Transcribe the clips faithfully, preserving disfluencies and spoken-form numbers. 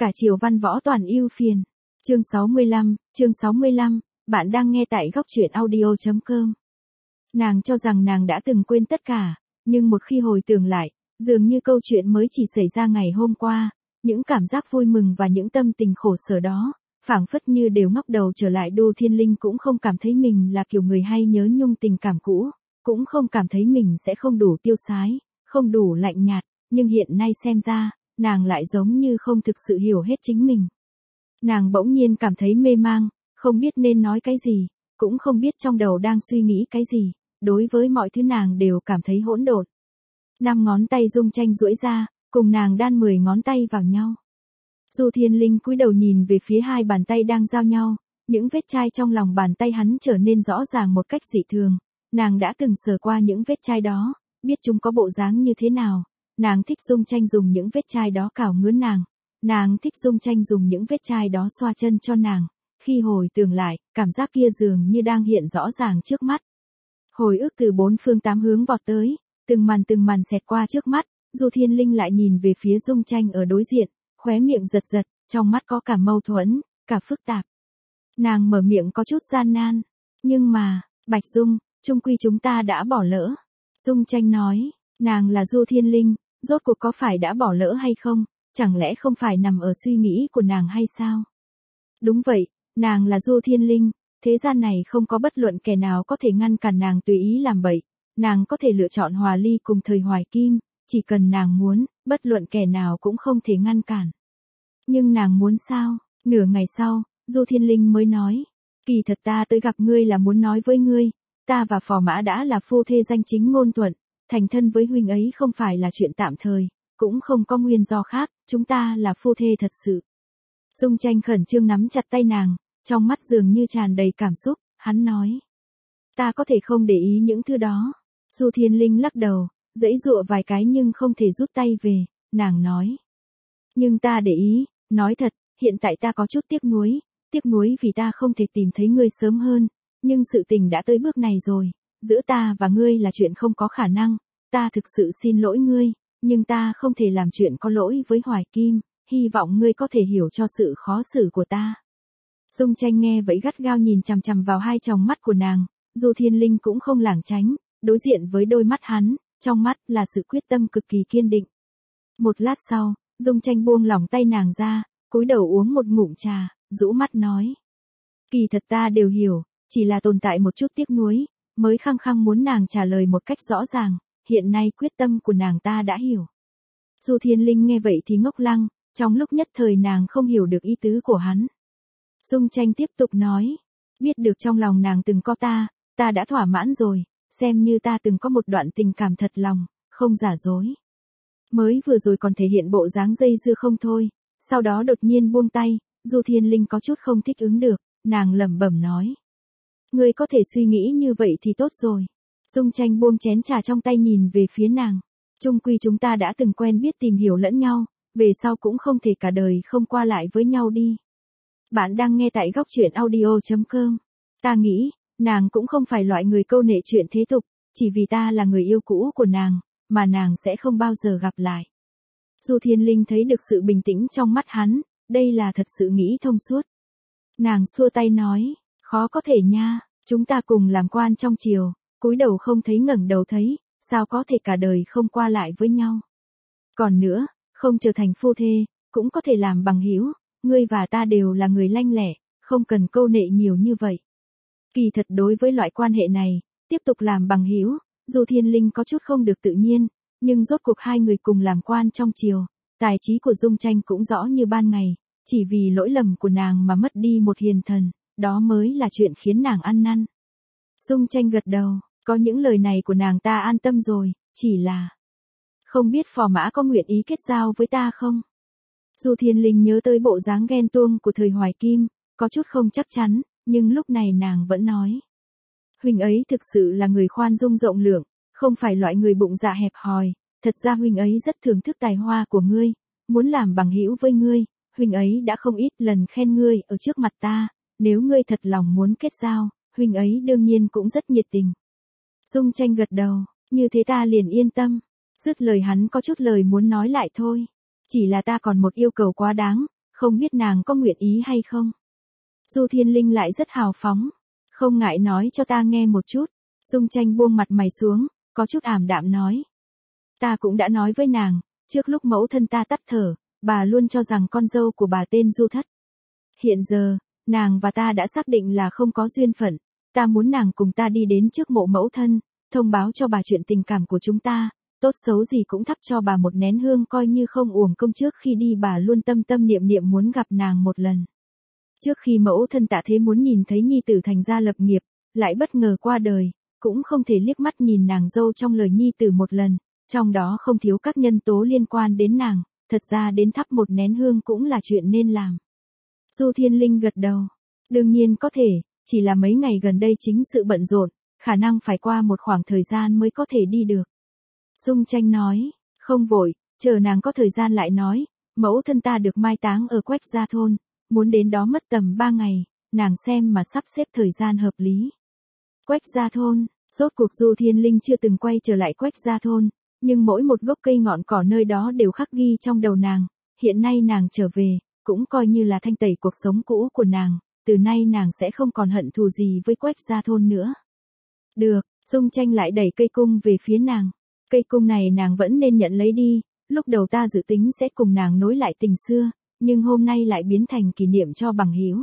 Cả chiều văn võ toàn ưu phiền. Chương sáu mươi lăm, chương sáu mươi lăm, bạn đang nghe tại góc truyện audio chấm com. Nàng cho rằng nàng đã từng quên tất cả, nhưng một khi hồi tưởng lại, dường như câu chuyện mới chỉ xảy ra ngày hôm qua, những cảm giác vui mừng và những tâm tình khổ sở đó, phảng phất như đều ngóc đầu trở lại. Đô Thiên Linh cũng không cảm thấy mình là kiểu người hay nhớ nhung tình cảm cũ, cũng không cảm thấy mình sẽ không đủ tiêu sái, không đủ lạnh nhạt, nhưng hiện nay xem ra, nàng lại giống như không thực sự hiểu hết chính mình. Nàng bỗng nhiên cảm thấy mê mang, không biết nên nói cái gì, cũng không biết trong đầu đang suy nghĩ cái gì, đối với mọi thứ nàng đều cảm thấy hỗn độn. Năm ngón tay Dung Tranh duỗi ra, cùng nàng đan mười ngón tay vào nhau. Du Thiên Linh cúi đầu nhìn về phía hai bàn tay đang giao nhau, những vết chai trong lòng bàn tay hắn trở nên rõ ràng một cách dị thường. Nàng đã từng sờ qua những vết chai đó, biết chúng có bộ dáng như thế nào. Nàng thích Dung Tranh dùng những vết chai đó cào ngứa nàng. Nàng thích Dung Tranh dùng những vết chai đó xoa chân cho nàng. Khi hồi tưởng lại, cảm giác kia dường như đang hiện rõ ràng trước mắt. Hồi ức từ bốn phương tám hướng vọt tới, từng màn từng màn xẹt qua trước mắt. Du Thiên Linh lại nhìn về phía Dung Tranh ở đối diện, khóe miệng giật giật, trong mắt có cả mâu thuẫn, cả phức tạp. Nàng mở miệng có chút gian nan. Nhưng mà, Bạch Dung, chung quy chúng ta đã bỏ lỡ. Dung Tranh nói, nàng là Du Thiên Linh, rốt cuộc có phải đã bỏ lỡ hay không, chẳng lẽ không phải nằm ở suy nghĩ của nàng hay sao? Đúng vậy, nàng là Du Thiên Linh, thế gian này không có bất luận kẻ nào có thể ngăn cản nàng tùy ý làm bậy, nàng có thể lựa chọn hòa ly cùng thời Hoài Kim, chỉ cần nàng muốn, bất luận kẻ nào cũng không thể ngăn cản. Nhưng nàng muốn sao? Nửa ngày sau, Du Thiên Linh mới nói, kỳ thật ta tới gặp ngươi là muốn nói với ngươi, ta và Phò Mã đã là phu thê danh chính ngôn thuận, thành thân với huynh ấy không phải là chuyện tạm thời, cũng không có nguyên do khác, chúng ta là phu thê thật sự. Dung Tranh khẩn trương nắm chặt tay nàng, trong mắt dường như tràn đầy cảm xúc, hắn nói, ta có thể không để ý những thứ đó. Du Thiên Linh lắc đầu, giãy giụa vài cái nhưng không thể rút tay về, nàng nói, nhưng ta để ý, nói thật, hiện tại ta có chút tiếc nuối, tiếc nuối vì ta không thể tìm thấy ngươi sớm hơn, nhưng sự tình đã tới bước này rồi, giữa ta và ngươi là chuyện không có khả năng, ta thực sự xin lỗi ngươi, nhưng ta không thể làm chuyện có lỗi với Hoài Kim, hy vọng ngươi có thể hiểu cho sự khó xử của ta. Dung Tranh nghe vậy gắt gao nhìn chằm chằm vào hai tròng mắt của nàng, Du Thiên Linh cũng không lảng tránh, đối diện với đôi mắt hắn, trong mắt là sự quyết tâm cực kỳ kiên định. Một lát sau, Dung Tranh buông lỏng tay nàng ra, cúi đầu uống một ngụm trà, rũ mắt nói, kỳ thật ta đều hiểu, chỉ là tồn tại một chút tiếc nuối, mới khăng khăng muốn nàng trả lời một cách rõ ràng, hiện nay quyết tâm của nàng ta đã hiểu. Du Thiên Linh nghe vậy thì ngốc lăng, trong lúc nhất thời nàng không hiểu được ý tứ của hắn. Dung Tranh tiếp tục nói, biết được trong lòng nàng từng có ta, ta đã thỏa mãn rồi, xem như ta từng có một đoạn tình cảm thật lòng, không giả dối. Mới vừa rồi còn thể hiện bộ dáng dây dưa không thôi, sau đó đột nhiên buông tay, Du Thiên Linh có chút không thích ứng được, nàng lẩm bẩm nói, ngươi có thể suy nghĩ như vậy thì tốt rồi. Dung Tranh buông chén trà trong tay nhìn về phía nàng, chung quy chúng ta đã từng quen biết tìm hiểu lẫn nhau, về sau cũng không thể cả đời không qua lại với nhau đi. Bạn đang nghe tại góc truyện audio chấm com. Ta nghĩ, nàng cũng không phải loại người câu nệ chuyện thế tục, chỉ vì ta là người yêu cũ của nàng, mà nàng sẽ không bao giờ gặp lại. Du Thiên Linh thấy được sự bình tĩnh trong mắt hắn, đây là thật sự nghĩ thông suốt. Nàng xua tay nói, khó có thể nha, chúng ta cùng làm quan trong triều, cúi đầu không thấy ngẩng đầu thấy, sao có thể cả đời không qua lại với nhau. Còn nữa, không trở thành phu thê, cũng có thể làm bằng hữu, ngươi và ta đều là người lanh lẹ, không cần câu nệ nhiều như vậy. Kỳ thật đối với loại quan hệ này, tiếp tục làm bằng hữu, Du Thiên Linh có chút không được tự nhiên, nhưng rốt cuộc hai người cùng làm quan trong triều, tài trí của Dung Tranh cũng rõ như ban ngày, chỉ vì lỗi lầm của nàng mà mất đi một hiền thần, đó mới là chuyện khiến nàng ăn năn. Dung Tranh gật đầu, có những lời này của nàng ta an tâm rồi, chỉ là không biết Phò Mã có nguyện ý kết giao với ta không? Du Thiên Linh nhớ tới bộ dáng ghen tuông của thời Hoài Kim, có chút không chắc chắn, nhưng lúc này nàng vẫn nói. Huynh ấy thực sự là người khoan dung rộng lượng, không phải loại người bụng dạ hẹp hòi, thật ra huynh ấy rất thưởng thức tài hoa của ngươi, muốn làm bằng hữu với ngươi, huynh ấy đã không ít lần khen ngươi ở trước mặt ta, nếu ngươi thật lòng muốn kết giao, huynh ấy đương nhiên cũng rất nhiệt tình. Dung Tranh gật đầu, như thế ta liền yên tâm. Dứt lời hắn có chút lời muốn nói lại thôi. Chỉ là ta còn một yêu cầu quá đáng, không biết nàng có nguyện ý hay không. Du Thiên Linh lại rất hào phóng, không ngại nói cho ta nghe một chút. Dung Tranh buông mặt mày xuống, có chút ảm đạm nói. Ta cũng đã nói với nàng, trước lúc mẫu thân ta tắt thở, bà luôn cho rằng con dâu của bà tên Du Thất. Hiện giờ, nàng và ta đã xác định là không có duyên phận, ta muốn nàng cùng ta đi đến trước mộ mẫu thân, thông báo cho bà chuyện tình cảm của chúng ta, tốt xấu gì cũng thắp cho bà một nén hương coi như không uổng công trước khi đi bà luôn tâm tâm niệm niệm muốn gặp nàng một lần. Trước khi mẫu thân Tạ Thế muốn nhìn thấy nhi tử thành gia lập nghiệp, lại bất ngờ qua đời, cũng không thể liếc mắt nhìn nàng dâu trong lời nhi tử một lần, trong đó không thiếu các nhân tố liên quan đến nàng, thật ra đến thắp một nén hương cũng là chuyện nên làm. Du Thiên Linh gật đầu, đương nhiên có thể, chỉ là mấy ngày gần đây chính sự bận rộn, khả năng phải qua một khoảng thời gian mới có thể đi được. Dung Tranh nói, không vội, chờ nàng có thời gian lại nói, mẫu thân ta được mai táng ở Quách Gia Thôn, muốn đến đó mất tầm ba ngày, nàng xem mà sắp xếp thời gian hợp lý. Quách Gia Thôn, rốt cuộc Du Thiên Linh chưa từng quay trở lại Quách Gia Thôn, nhưng mỗi một gốc cây ngọn cỏ nơi đó đều khắc ghi trong đầu nàng, hiện nay nàng trở về, cũng coi như là thanh tẩy cuộc sống cũ của nàng, từ nay nàng sẽ không còn hận thù gì với Quách Gia Thôn nữa. Được, Dung Tranh lại đẩy cây cung về phía nàng, cây cung này nàng vẫn nên nhận lấy đi, lúc đầu ta dự tính sẽ cùng nàng nối lại tình xưa, nhưng hôm nay lại biến thành kỷ niệm cho bằng hữu.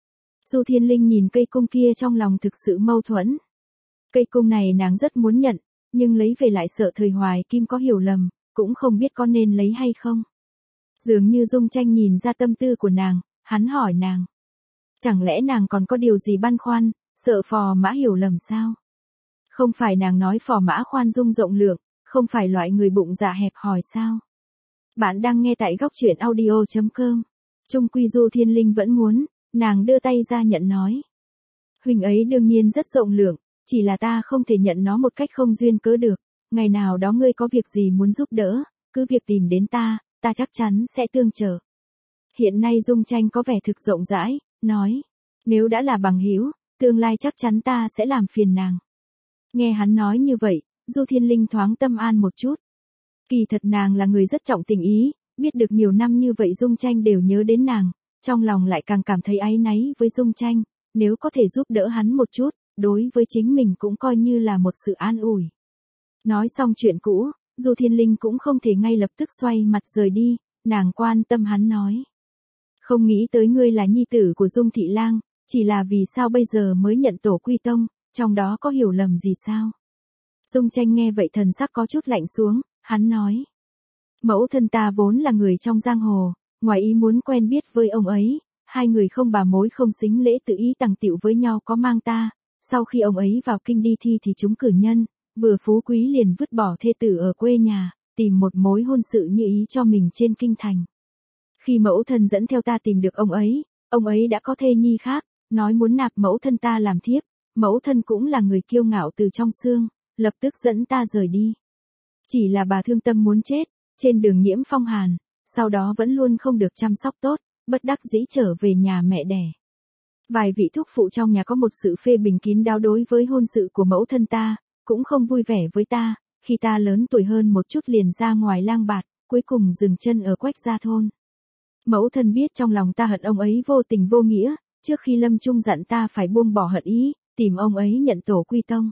Du Thiên Linh nhìn cây cung kia trong lòng thực sự mâu thuẫn. Cây cung này nàng rất muốn nhận, nhưng lấy về lại sợ thời Hoài Kim có hiểu lầm, cũng không biết có nên lấy hay không. Dường như Dung Tranh nhìn ra tâm tư của nàng, hắn hỏi nàng. Chẳng lẽ nàng còn có điều gì băn khoăn, sợ Phò Mã hiểu lầm sao? Không phải nàng nói Phò Mã khoan dung rộng lượng, không phải loại người bụng dạ hẹp hòi sao? Bạn đang nghe tại góc truyện audio chấm com. Chung quy Du Thiên Linh vẫn muốn, nàng đưa tay ra nhận nói. Huynh ấy đương nhiên rất rộng lượng, chỉ là ta không thể nhận nó một cách không duyên cớ được, ngày nào đó ngươi có việc gì muốn giúp đỡ, cứ việc tìm đến ta, ta chắc chắn sẽ tương trợ. Hiện nay Dung Tranh có vẻ thực rộng rãi, nói, nếu đã là bằng hữu, tương lai chắc chắn ta sẽ làm phiền nàng. Nghe hắn nói như vậy, Du Thiên Linh thoáng tâm an một chút. Kỳ thật nàng là người rất trọng tình ý, biết được nhiều năm như vậy Dung Tranh đều nhớ đến nàng, trong lòng lại càng cảm thấy áy náy với Dung Tranh, nếu có thể giúp đỡ hắn một chút, đối với chính mình cũng coi như là một sự an ủi. Nói xong chuyện cũ, Du Thiên Linh cũng không thể ngay lập tức xoay mặt rời đi, nàng quan tâm hắn nói. Không nghĩ tới ngươi là nhi tử của Dung Thị Lang, chỉ là vì sao bây giờ mới nhận tổ quy tông, trong đó có hiểu lầm gì sao? Dung Tranh nghe vậy thần sắc có chút lạnh xuống, hắn nói. Mẫu thân ta vốn là người trong giang hồ, ngoài ý muốn quen biết với ông ấy, hai người không bà mối không xính lễ tự ý tằng tiệu với nhau có mang ta, sau khi ông ấy vào kinh đi thi thì trúng cử nhân, vừa phú quý liền vứt bỏ thê tử ở quê nhà, tìm một mối hôn sự như ý cho mình trên kinh thành. Khi mẫu thân dẫn theo ta tìm được ông ấy, ông ấy đã có thê nhi khác, nói muốn nạp mẫu thân ta làm thiếp, mẫu thân cũng là người kiêu ngạo từ trong xương, lập tức dẫn ta rời đi. Chỉ là bà thương tâm muốn chết, trên đường nhiễm phong hàn, sau đó vẫn luôn không được chăm sóc tốt, bất đắc dĩ trở về nhà mẹ đẻ. Vài vị thúc phụ trong nhà có một sự phê bình kín đáo đối với hôn sự của mẫu thân ta, cũng không vui vẻ với ta, khi ta lớn tuổi hơn một chút liền ra ngoài lang bạt, cuối cùng dừng chân ở Quách Gia Thôn. Mẫu thân biết trong lòng ta hận ông ấy vô tình vô nghĩa, trước khi lâm chung dặn ta phải buông bỏ hận ý, tìm ông ấy nhận tổ quy tông.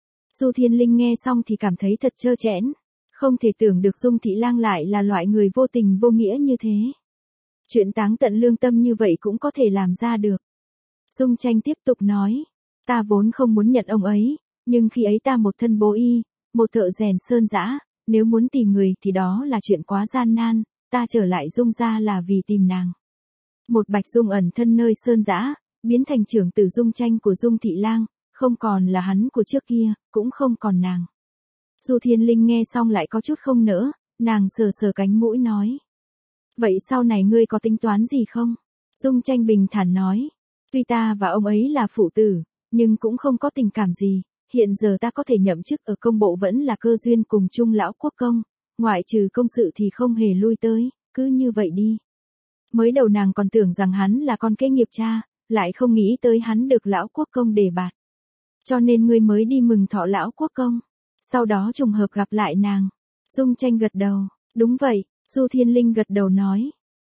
Du Thiên Linh nghe xong thì cảm thấy thật trơ trẽn, không thể tưởng được Dung Thị Lang lại là loại người vô tình vô nghĩa như thế. Chuyện táng tận lương tâm như vậy cũng có thể làm ra được. Dung Tranh tiếp tục nói, ta vốn không muốn nhận ông ấy, nhưng khi ấy ta một thân bố y, một thợ rèn sơn dã, nếu muốn tìm người thì đó là chuyện quá gian nan, ta trở lại Dung gia là vì tìm nàng. Một Bạch Dung ẩn thân nơi sơn dã, biến thành trưởng tử Dung Tranh của Dung Thị Lang, không còn là hắn của trước kia, cũng không còn nàng. Du Thiên Linh nghe xong lại có chút không nỡ, nàng sờ sờ cánh mũi nói. Vậy sau này ngươi có tính toán gì không? Dung Tranh bình thản nói. Tuy ta và ông ấy là phụ tử, nhưng cũng không có tình cảm gì, hiện giờ ta có thể nhậm chức ở công bộ vẫn là cơ duyên cùng chung lão quốc công, ngoại trừ công sự thì không hề lui tới, cứ như vậy đi. Mới đầu nàng còn tưởng rằng hắn là con kế nghiệp cha, lại không nghĩ tới hắn được lão quốc công đề bạt. Cho nên ngươi mới đi mừng thọ lão quốc công, sau đó trùng hợp gặp lại nàng. Dung Tranh gật đầu, đúng vậy, Du Thiên Linh gật đầu nói.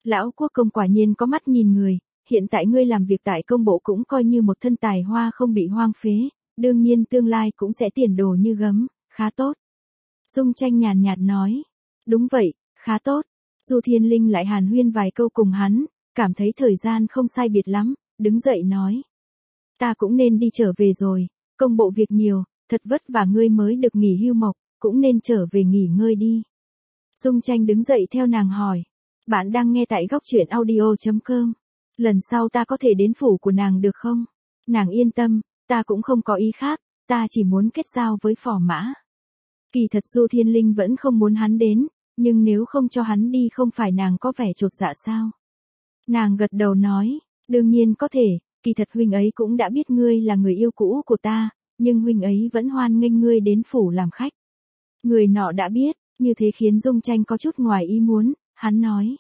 Lão quốc công quả nhiên có mắt nhìn người, hiện tại ngươi làm việc tại công bộ cũng coi như một thân tài hoa không bị hoang phế, đương nhiên tương lai cũng sẽ tiền đồ như gấm, khá tốt. Dung Tranh nhàn nhạt nói, đúng vậy, khá tốt. Du Thiên Linh lại hàn huyên vài câu cùng hắn, cảm thấy thời gian không sai biệt lắm, đứng dậy nói. Ta cũng nên đi trở về rồi, công bộ việc nhiều, thật vất vả ngươi mới được nghỉ hưu mộc, cũng nên trở về nghỉ ngơi đi. Dung Tranh đứng dậy theo nàng hỏi, bạn đang nghe tại góc truyện audio chấm com. Lần sau ta có thể đến phủ của nàng được không? Nàng yên tâm, ta cũng không có ý khác, ta chỉ muốn kết giao với phò mã. Kỳ thật Du Thiên Linh vẫn không muốn hắn đến, nhưng nếu không cho hắn đi không phải nàng có vẻ chột dạ sao? Nàng gật đầu nói, đương nhiên có thể, kỳ thật huynh ấy cũng đã biết ngươi là người yêu cũ của ta, nhưng huynh ấy vẫn hoan nghênh ngươi đến phủ làm khách. Người nọ đã biết, như thế khiến Dung Tranh có chút ngoài ý muốn, hắn nói.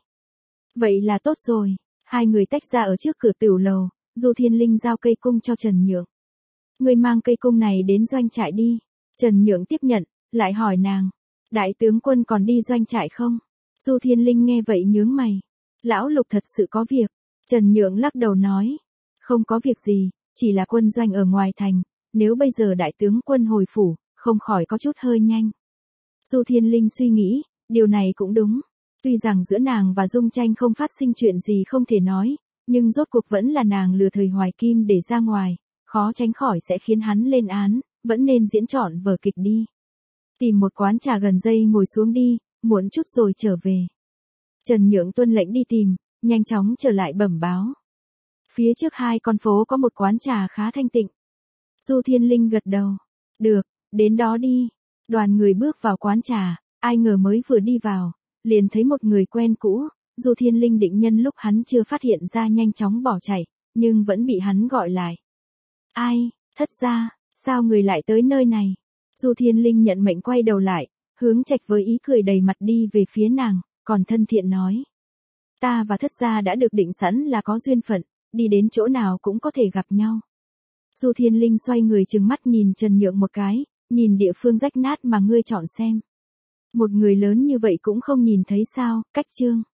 Vậy là tốt rồi, hai người tách ra ở trước cửa tiểu lầu, Du Thiên Linh giao cây cung cho Trần Nhượng. Ngươi mang cây cung này đến doanh trại đi. Trần Nhượng tiếp nhận, lại hỏi nàng, đại tướng quân còn đi doanh trại không? Du Thiên Linh nghe vậy nhướng mày. Lão Lục thật sự có việc. Trần Nhượng lắc đầu nói, không có việc gì, chỉ là quân doanh ở ngoài thành, nếu bây giờ đại tướng quân hồi phủ, không khỏi có chút hơi nhanh. Du Thiên Linh suy nghĩ, điều này cũng đúng. Tuy rằng giữa nàng và Dung Tranh không phát sinh chuyện gì không thể nói, nhưng rốt cuộc vẫn là nàng lừa thời Hoài Kim để ra ngoài, khó tránh khỏi sẽ khiến hắn lên án, vẫn nên diễn trọn vở kịch đi. Tìm một quán trà gần dây ngồi xuống đi, muộn chút rồi trở về. Trần Nhượng tuân lệnh đi tìm, nhanh chóng trở lại bẩm báo. Phía trước hai con phố có một quán trà khá thanh tịnh. Du Thiên Linh gật đầu. Được, đến đó đi. Đoàn người bước vào quán trà, ai ngờ mới vừa đi vào, liền thấy một người quen cũ. Du Thiên Linh định nhân lúc hắn chưa phát hiện ra nhanh chóng bỏ chạy, nhưng vẫn bị hắn gọi lại. Ai, thất gia, sao người lại tới nơi này? Du Thiên Linh nhận mệnh quay đầu lại, hướng Trạch với ý cười đầy mặt đi về phía nàng, còn thân thiện nói. Ta và thất gia đã được định sẵn là có duyên phận, đi đến chỗ nào cũng có thể gặp nhau. Du Thiên Linh xoay người trừng mắt nhìn Trần Nhượng một cái, nhìn địa phương rách nát mà ngươi chọn xem. Một người lớn như vậy cũng không nhìn thấy sao, cách chương.